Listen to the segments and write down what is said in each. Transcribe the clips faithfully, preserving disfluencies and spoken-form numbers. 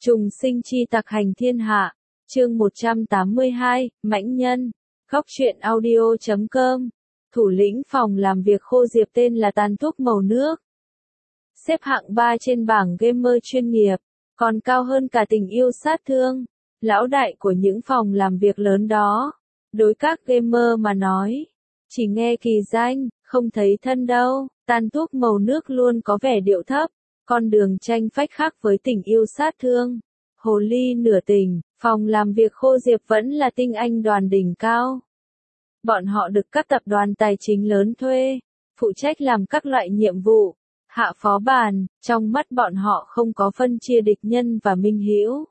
Trùng sinh chi tặc hành thiên hạ, chương một trăm tám mươi hai, Mãnh Nhân, Góc truyện audio chấm com. Thủ lĩnh phòng làm việc Khô Diệp tên là Tàn Thuốc Màu Nước. Xếp hạng ba trên bảng gamer chuyên nghiệp, còn cao hơn cả Tình Yêu Sát Thương, lão đại của những phòng làm việc lớn đó. Đối các gamer mà nói, chỉ nghe kỳ danh, không thấy thân đâu. Tàn Thuốc Màu Nước luôn có vẻ điệu thấp, con đường tranh phách khác với Tình Yêu Sát Thương. Hồ ly nửa tình, phòng làm việc Khô Diệp vẫn là tinh anh đoàn đỉnh cao. Bọn họ được các tập đoàn tài chính lớn thuê, phụ trách làm các loại nhiệm vụ, hạ phó bàn, trong mắt bọn họ không có phân chia địch nhân và minh hữu.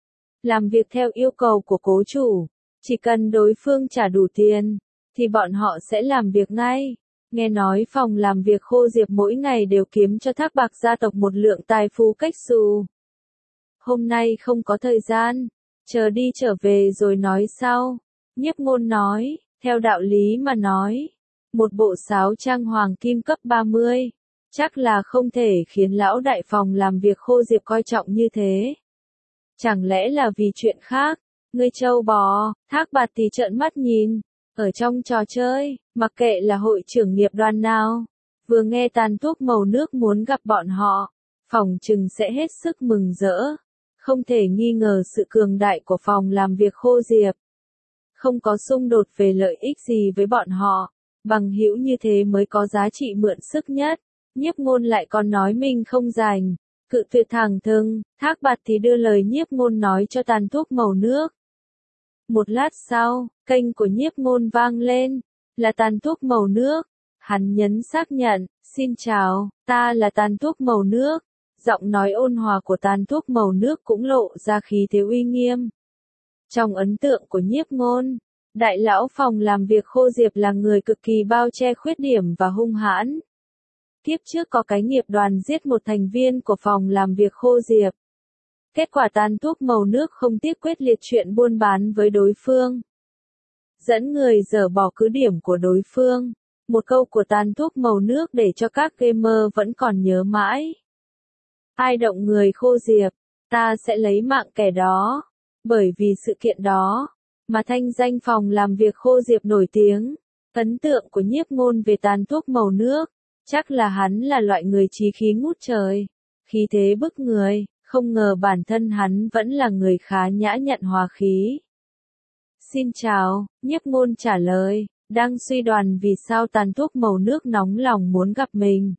Làm việc theo yêu cầu của cố chủ, chỉ cần đối phương trả đủ tiền, thì bọn họ sẽ làm việc ngay. Nghe nói phòng làm việc Khô Diệp mỗi ngày đều kiếm cho Thác Bạc gia tộc một lượng tài phú cách xù. Hôm nay không có thời gian, chờ đi trở về rồi nói sau. Nhiếp Ngôn nói, theo đạo lý mà nói, một bộ sáo trang hoàng kim cấp ba mươi, chắc là không thể khiến lão đại phòng làm việc Khô Diệp coi trọng như thế. Chẳng lẽ là vì chuyện khác? Ngươi trâu bò, Thác Bạt thì trợn mắt nhìn. Ở trong trò chơi, mặc kệ là hội trưởng nghiệp đoàn nào, vừa nghe Tàn Thuốc Màu Nước muốn gặp bọn họ, phòng trừng sẽ hết sức mừng rỡ. Không thể nghi ngờ sự cường đại của phòng làm việc Khô Diệp. Không có xung đột về lợi ích gì với bọn họ, bằng hữu như thế mới có giá trị mượn sức nhất. Nhiếp Ngôn lại còn nói mình không rảnh, cự tuyệt thẳng thừng. Thác Bạt thì đưa lời Nhiếp Ngôn nói cho Tàn Thuốc Màu Nước. Một lát sau, kênh của Nhiếp Ngôn vang lên, là Tàn Thuốc Màu Nước. Hắn nhấn xác nhận, xin chào, ta là Tàn Thuốc Màu Nước. Giọng nói ôn hòa của Tàn Thuốc Màu Nước cũng lộ ra khí thế uy nghiêm. Trong ấn tượng của Nhiếp Ngôn, đại lão phòng làm việc Khô Diệp là người cực kỳ bao che khuyết điểm và hung hãn. Kiếp trước có cái nghiệp đoàn giết một thành viên của phòng làm việc Khô Diệp. Kết quả Tàn Thuốc Màu Nước không tiếc quyết liệt chuyện buôn bán với đối phương. Dẫn người dở bỏ cứ điểm của đối phương. Một câu của Tàn Thuốc Màu Nước để cho các gamer vẫn còn nhớ mãi. Ai động người Khô Diệp, ta sẽ lấy mạng kẻ đó. Bởi vì sự kiện đó, mà thanh danh phòng làm việc Khô Diệp nổi tiếng. Ấn tượng của Nhiếp Ngôn về Tàn Thuốc Màu Nước, chắc là hắn là loại người chí khí ngút trời, khí thế bức người, không ngờ bản thân hắn vẫn là người khá nhã nhặn hòa khí. Xin chào, Nhiếp Ngôn trả lời, đang suy đoán vì sao Tàn Thuốc Màu Nước nóng lòng muốn gặp mình.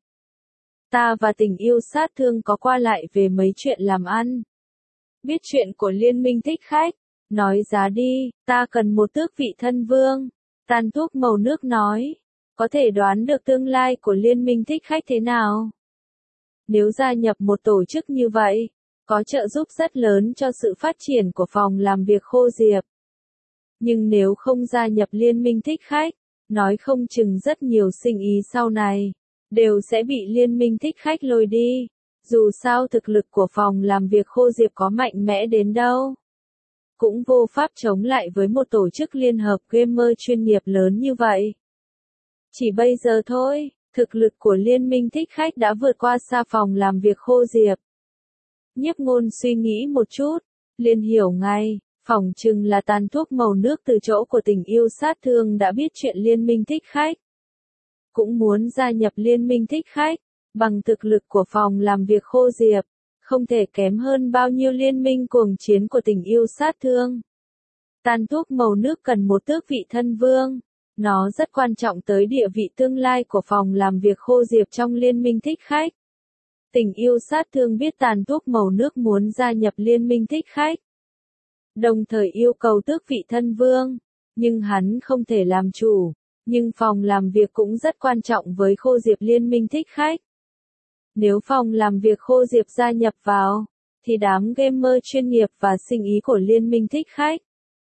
Ta và Tình Yêu Sát Thương có qua lại về mấy chuyện làm ăn. Biết chuyện của Liên minh thích khách, nói giá đi, ta cần một tước vị thân vương. Tàn Thuốc Màu Nước nói, có thể đoán được tương lai của Liên minh thích khách thế nào. Nếu gia nhập một tổ chức như vậy, có trợ giúp rất lớn cho sự phát triển của phòng làm việc Khô Diệp. Nhưng nếu không gia nhập Liên minh thích khách, nói không chừng rất nhiều sinh ý sau này đều sẽ bị Liên minh thích khách lôi đi. Dù sao thực lực của phòng làm việc Khô Diệp có mạnh mẽ đến đâu, cũng vô pháp chống lại với một tổ chức liên hợp gamer chuyên nghiệp lớn như vậy. Chỉ bây giờ thôi, thực lực của Liên minh thích khách đã vượt qua xa phòng làm việc Khô Diệp. Nhiếp Ngôn suy nghĩ một chút, liền hiểu ngay, phỏng chừng là Tàn Thuốc Màu Nước từ chỗ của Tình Yêu Sát Thương đã biết chuyện Liên minh thích khách. Cũng muốn gia nhập Liên minh thích khách, bằng thực lực của phòng làm việc Khô Diệp, không thể kém hơn bao nhiêu liên minh cuồng chiến của Tình Yêu Sát Thương. Tàn Thuốc Màu Nước cần một tước vị thân vương, nó rất quan trọng tới địa vị tương lai của phòng làm việc Khô Diệp trong Liên minh thích khách. Tình Yêu Sát Thương biết Tàn Thuốc Màu Nước muốn gia nhập Liên minh thích khách, đồng thời yêu cầu tước vị thân vương, nhưng hắn không thể làm chủ. Nhưng phòng làm việc cũng rất quan trọng với Khô Diệp Liên minh thích khách. Nếu phòng làm việc Khô Diệp gia nhập vào, thì đám gamer chuyên nghiệp và sinh ý của Liên minh thích khách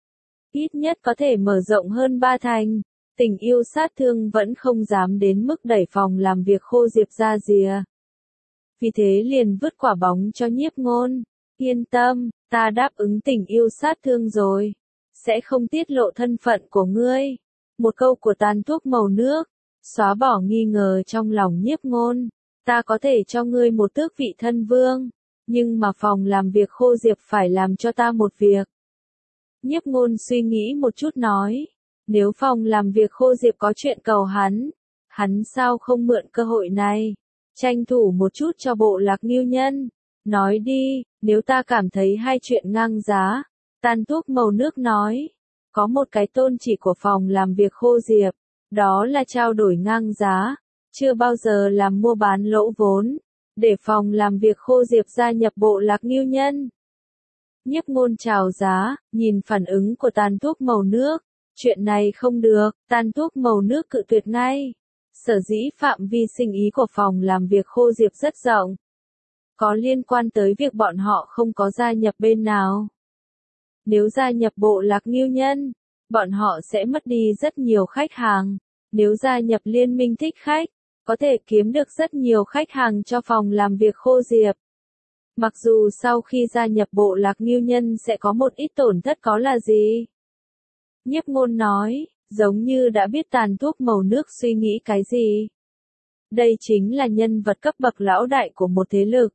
ít nhất có thể mở rộng hơn ba thành. Tình Yêu Sát Thương vẫn không dám đến mức đẩy phòng làm việc Khô Diệp ra rìa. Vì thế liền vứt quả bóng cho Nhiếp Ngôn. Yên tâm, ta đáp ứng Tình Yêu Sát Thương rồi, sẽ không tiết lộ thân phận của ngươi. Một câu của Tàn Thuốc Màu Nước xóa bỏ nghi ngờ trong lòng Nhiếp Ngôn. Ta có thể cho ngươi một tước vị thân vương, Nhưng mà phòng làm việc Khô Diệp phải làm cho ta một việc. Nhiếp Ngôn suy nghĩ một chút nói, nếu phòng làm việc Khô Diệp có chuyện cầu hắn, hắn sao không mượn cơ hội này, tranh thủ một chút cho bộ Lạc Ngưu Nhân. Nói đi, nếu ta cảm thấy hai chuyện ngang giá. Tàn thuốc màu nước nói, có một cái tôn chỉ của phòng làm việc Khô Diệp, đó là trao đổi ngang giá, chưa bao giờ làm mua bán lỗ vốn, để phòng làm việc Khô Diệp gia nhập bộ Lạc Ngưu Nhân. Nhiếp Ngôn chào giá, nhìn phản ứng của tàn thuốc màu nước, chuyện này không được, tàn thuốc màu nước cự tuyệt ngay. Sở dĩ phạm vi sinh ý của phòng làm việc Khô Diệp rất rộng, có liên quan tới việc bọn họ không có gia nhập bên nào. Nếu gia nhập bộ Lạc Ngưu Nhân, bọn họ sẽ mất đi rất nhiều khách hàng. Nếu gia nhập liên minh thích khách, có thể kiếm được rất nhiều khách hàng cho phòng làm việc Khô Diệp. Mặc dù sau khi gia nhập bộ Lạc Ngưu Nhân sẽ có một ít tổn thất có là gì? Nhiếp Ngôn nói, giống như đã biết tàn thuốc màu nước suy nghĩ cái gì. Đây chính là nhân vật cấp bậc lão đại của một thế lực.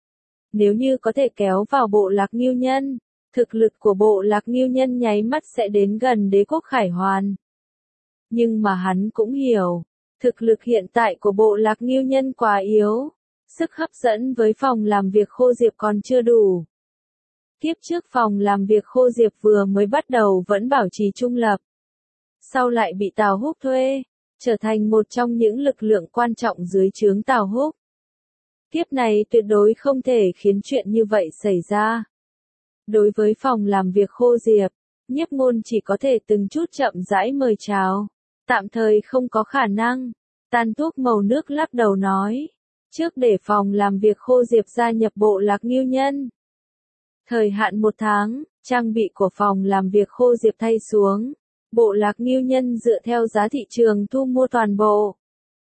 Nếu như có thể kéo vào bộ Lạc Ngưu Nhân, thực lực của bộ Lạc Ngưu Nhân nháy mắt sẽ đến gần đế quốc Khải Hoàn. Nhưng mà hắn cũng hiểu, thực lực hiện tại của bộ Lạc Ngưu Nhân quá yếu, sức hấp dẫn với phòng làm việc Khô Diệp còn chưa đủ. Tiếp trước phòng làm việc Khô Diệp vừa mới bắt đầu vẫn bảo trì trung lập, sau lại bị Tào Húc thuê, trở thành một trong những lực lượng quan trọng dưới trướng Tào Húc. Tiếp này tuyệt đối không thể khiến chuyện như vậy xảy ra. Đối với phòng làm việc Khô Diệp, Nhiếp Ngôn chỉ có thể từng chút chậm rãi mời chào, tạm thời không có khả năng. Tàn thuốc màu nước lắc đầu nói, trước để phòng làm việc Khô Diệp gia nhập bộ Lạc Ngưu Nhân. Thời hạn một tháng, trang bị của phòng làm việc Khô Diệp thay xuống, bộ Lạc Ngưu Nhân dựa theo giá thị trường thu mua toàn bộ.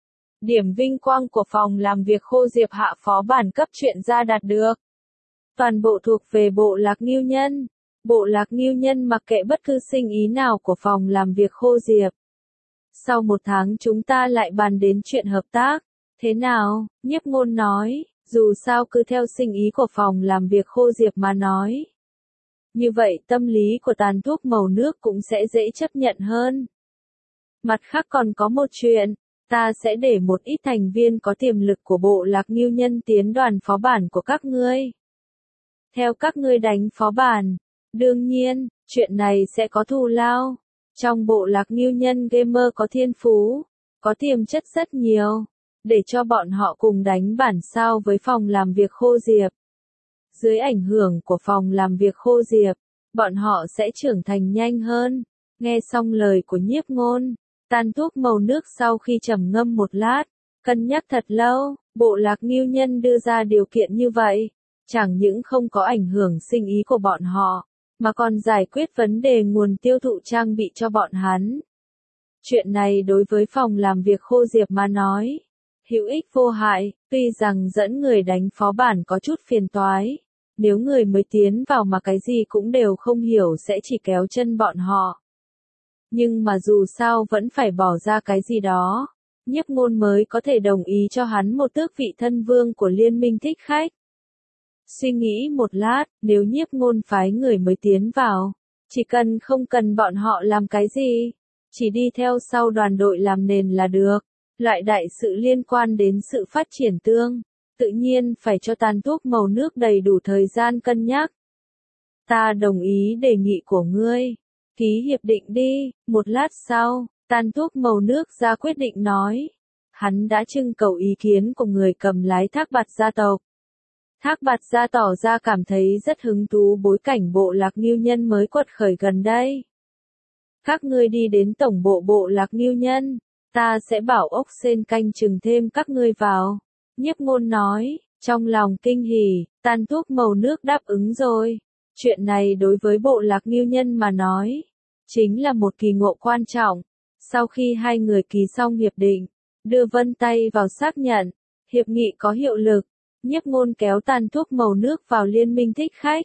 Điểm vinh quang của phòng làm việc Khô Diệp hạ phó bản cấp truyện ra đạt được. Toàn bộ thuộc về bộ Lạc Ngưu Nhân. Bộ Lạc Ngưu Nhân mặc kệ bất cứ sinh ý nào của phòng làm việc Khô Diệp. Sau một tháng chúng ta lại bàn đến chuyện hợp tác. Thế nào? Nhiếp Ngôn nói, dù sao cứ theo sinh ý của phòng làm việc Khô Diệp mà nói. Như vậy tâm lý của tàn thuốc màu nước cũng sẽ dễ chấp nhận hơn. Mặt khác còn có một chuyện, ta sẽ để một ít thành viên có tiềm lực của bộ Lạc Ngưu Nhân tiến đoàn phó bản của các ngươi. Theo các ngươi đánh phó bản, đương nhiên, chuyện này sẽ có thù lao. Trong bộ Lạc Ngưu Nhân gamer có thiên phú, có tiềm chất rất nhiều, để cho bọn họ cùng đánh bản sao với phòng làm việc Khô Diệp. Dưới ảnh hưởng của phòng làm việc Khô Diệp, bọn họ sẽ trưởng thành nhanh hơn. Nghe xong lời của Nhiếp Ngôn, tàn thuốc màu nước sau khi trầm ngâm một lát, cân nhắc thật lâu, bộ Lạc Ngưu Nhân đưa ra điều kiện như vậy, chẳng những không có ảnh hưởng sinh ý của bọn họ, mà còn giải quyết vấn đề nguồn tiêu thụ trang bị cho bọn hắn. Chuyện này đối với phòng làm việc Khô Diệp mà nói, hữu ích vô hại, tuy rằng dẫn người đánh phó bản có chút phiền toái. Nếu người mới tiến vào mà cái gì cũng đều không hiểu sẽ chỉ kéo chân bọn họ. Nhưng mà dù sao vẫn phải bỏ ra cái gì đó, Nhiếp Ngôn mới có thể đồng ý cho hắn một tước vị thân vương của liên minh thích khách. Suy nghĩ một lát, nếu Nhiếp Ngôn phái người mới tiến vào, chỉ cần không cần bọn họ làm cái gì, chỉ đi theo sau đoàn đội làm nền là được. Loại đại sự liên quan đến sự phát triển tương, tự nhiên phải cho tàn thuốc màu nước đầy đủ thời gian cân nhắc. Ta đồng ý đề nghị của ngươi. Ký hiệp định đi. Một lát sau, tàn thuốc màu nước ra quyết định nói. Hắn đã trưng cầu ý kiến của người cầm lái Thác Bạt gia tộc. Thác Bạt gia tỏ ra cảm thấy rất hứng thú bối cảnh bộ Lạc Ngưu Nhân mới quật khởi gần đây. Các ngươi đi đến tổng bộ bộ Lạc Ngưu Nhân, ta sẽ bảo ốc sên canh chừng thêm các ngươi vào. Nhiếp Ngôn nói, trong lòng kinh hỉ, tàn thuốc màu nước đáp ứng rồi. Chuyện này đối với bộ Lạc Ngưu Nhân mà nói, chính là một kỳ ngộ quan trọng. Sau khi hai người ký xong hiệp định, đưa vân tay vào xác nhận, hiệp nghị có hiệu lực, Nhiếp Ngôn kéo tàn thuốc màu nước vào liên minh thích khách.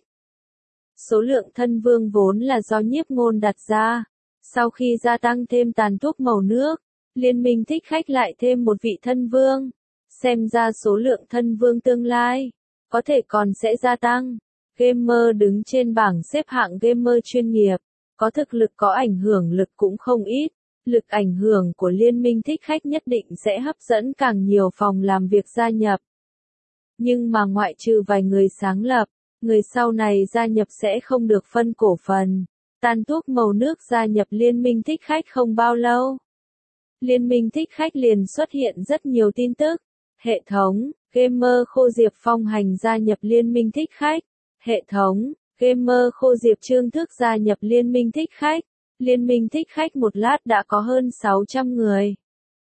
Số lượng thân vương vốn là do Nhiếp Ngôn đặt ra, sau khi gia tăng thêm tàn thuốc màu nước, liên minh thích khách lại thêm một vị thân vương. Xem ra số lượng thân vương tương lai có thể còn sẽ gia tăng. Gamer đứng trên bảng xếp hạng gamer chuyên nghiệp, có thực lực có ảnh hưởng lực cũng không ít. Lực ảnh hưởng của Liên minh thích khách nhất định sẽ hấp dẫn càng nhiều phòng làm việc gia nhập. Nhưng mà ngoại trừ vài người sáng lập, người sau này gia nhập sẽ không được phân cổ phần. Tàn thuốc màu nước gia nhập Liên minh thích khách không bao lâu. Liên minh thích khách liền xuất hiện rất nhiều tin tức. Hệ thống, gamer Khô Diệp phong hành gia nhập Liên minh thích khách. Hệ thống, gamer Khô Diệp Trương Thức gia nhập Liên minh thích khách. Liên minh thích khách một lát đã có hơn sáu trăm người.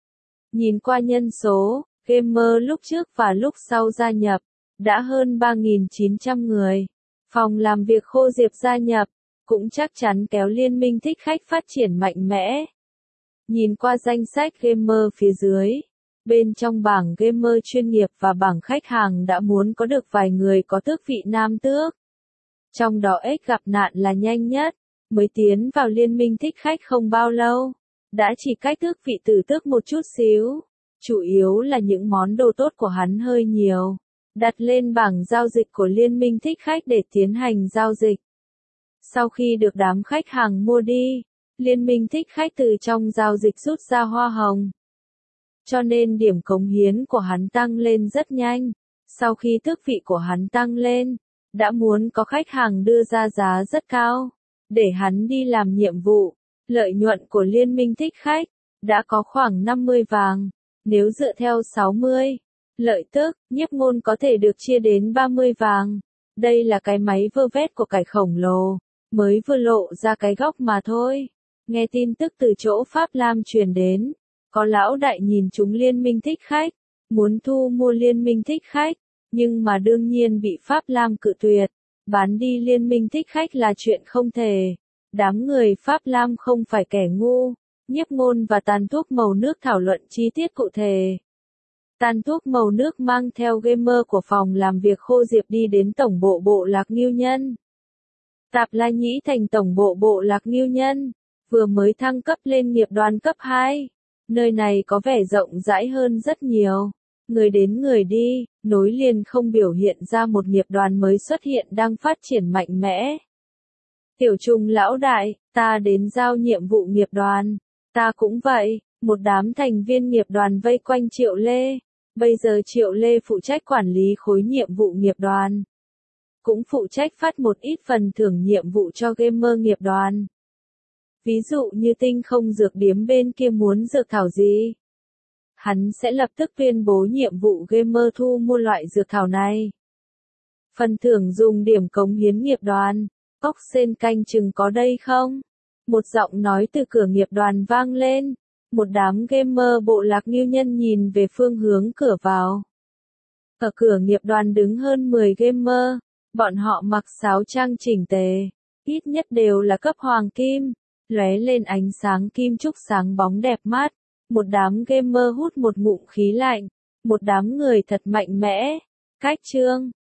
Nhìn qua nhân số, gamer lúc trước và lúc sau gia nhập, đã hơn ba nghìn chín trăm người. Phòng làm việc Khô Diệp gia nhập, cũng chắc chắn kéo Liên minh thích khách phát triển mạnh mẽ. Nhìn qua danh sách gamer phía dưới, bên trong bảng gamer chuyên nghiệp và bảng khách hàng đã muốn có được vài người có tước vị nam tước. Trong đó X gặp nạn là nhanh nhất, mới tiến vào Liên minh thích khách không bao lâu, đã chỉ cách tước vị tử tước một chút xíu. Chủ yếu là những món đồ tốt của hắn hơi nhiều, đặt lên bảng giao dịch của Liên minh thích khách để tiến hành giao dịch. Sau khi được đám khách hàng mua đi, Liên minh thích khách từ trong giao dịch rút ra hoa hồng. Cho nên điểm cống hiến của hắn tăng lên rất nhanh. Sau khi tước vị của hắn tăng lên, đã muốn có khách hàng đưa ra giá rất cao, để hắn đi làm nhiệm vụ. Lợi nhuận của Liên minh thích khách đã có khoảng năm mươi vàng. Nếu dựa theo sáu mươi lợi tức, Nhiếp Ngôn có thể được chia đến ba mươi vàng. Đây là cái máy vơ vét của cải khổng lồ, mới vừa lộ ra cái góc mà thôi. Nghe tin tức từ chỗ Pháp Lam truyền đến, có lão đại nhìn chúng Liên minh thích khách, muốn thu mua Liên minh thích khách, nhưng mà đương nhiên bị Pháp Lam cự tuyệt. Bán đi Liên minh thích khách là chuyện không thể. Đám người Pháp Lam không phải kẻ ngu. Nhiếp Ngôn và Tàn thuốc màu nước thảo luận chi tiết cụ thể. Tàn thuốc màu nước mang theo gamer của phòng làm việc Khô Diệp đi đến tổng bộ Bộ Lạc Ngưu Nhân. Tạp La Nhĩ thành tổng bộ Bộ Lạc Ngưu Nhân, vừa mới thăng cấp lên nghiệp đoàn cấp hai. Nơi này có vẻ rộng rãi hơn rất nhiều. Người đến người đi, nối liền không biểu hiện ra một nghiệp đoàn mới xuất hiện đang phát triển mạnh mẽ. Tiểu Trùng lão đại, ta đến giao nhiệm vụ nghiệp đoàn. Ta cũng vậy, một đám thành viên nghiệp đoàn vây quanh Triệu Lê. Bây giờ Triệu Lê phụ trách quản lý khối nhiệm vụ nghiệp đoàn. Cũng phụ trách phát một ít phần thưởng nhiệm vụ cho gamer nghiệp đoàn. Ví dụ như tinh không dược điếm bên kia muốn dược thảo gì, hắn sẽ lập tức tuyên bố nhiệm vụ gamer thu mua loại dược thảo này. Phần thưởng dùng điểm cống hiến nghiệp đoàn, cốc sen canh chừng có đây không? Một giọng nói từ cửa nghiệp đoàn vang lên. Một đám gamer Bộ Lạc Ngưu Nhân nhìn về phương hướng cửa vào. Ở cửa nghiệp đoàn đứng hơn mười gamer, bọn họ mặc sáo trang chỉnh tề, ít nhất đều là cấp hoàng kim, lóe lên ánh sáng kim trúc sáng bóng đẹp mắt. Một đám gamer hút một ngụm khí lạnh, một đám người thật mạnh mẽ. Cách chương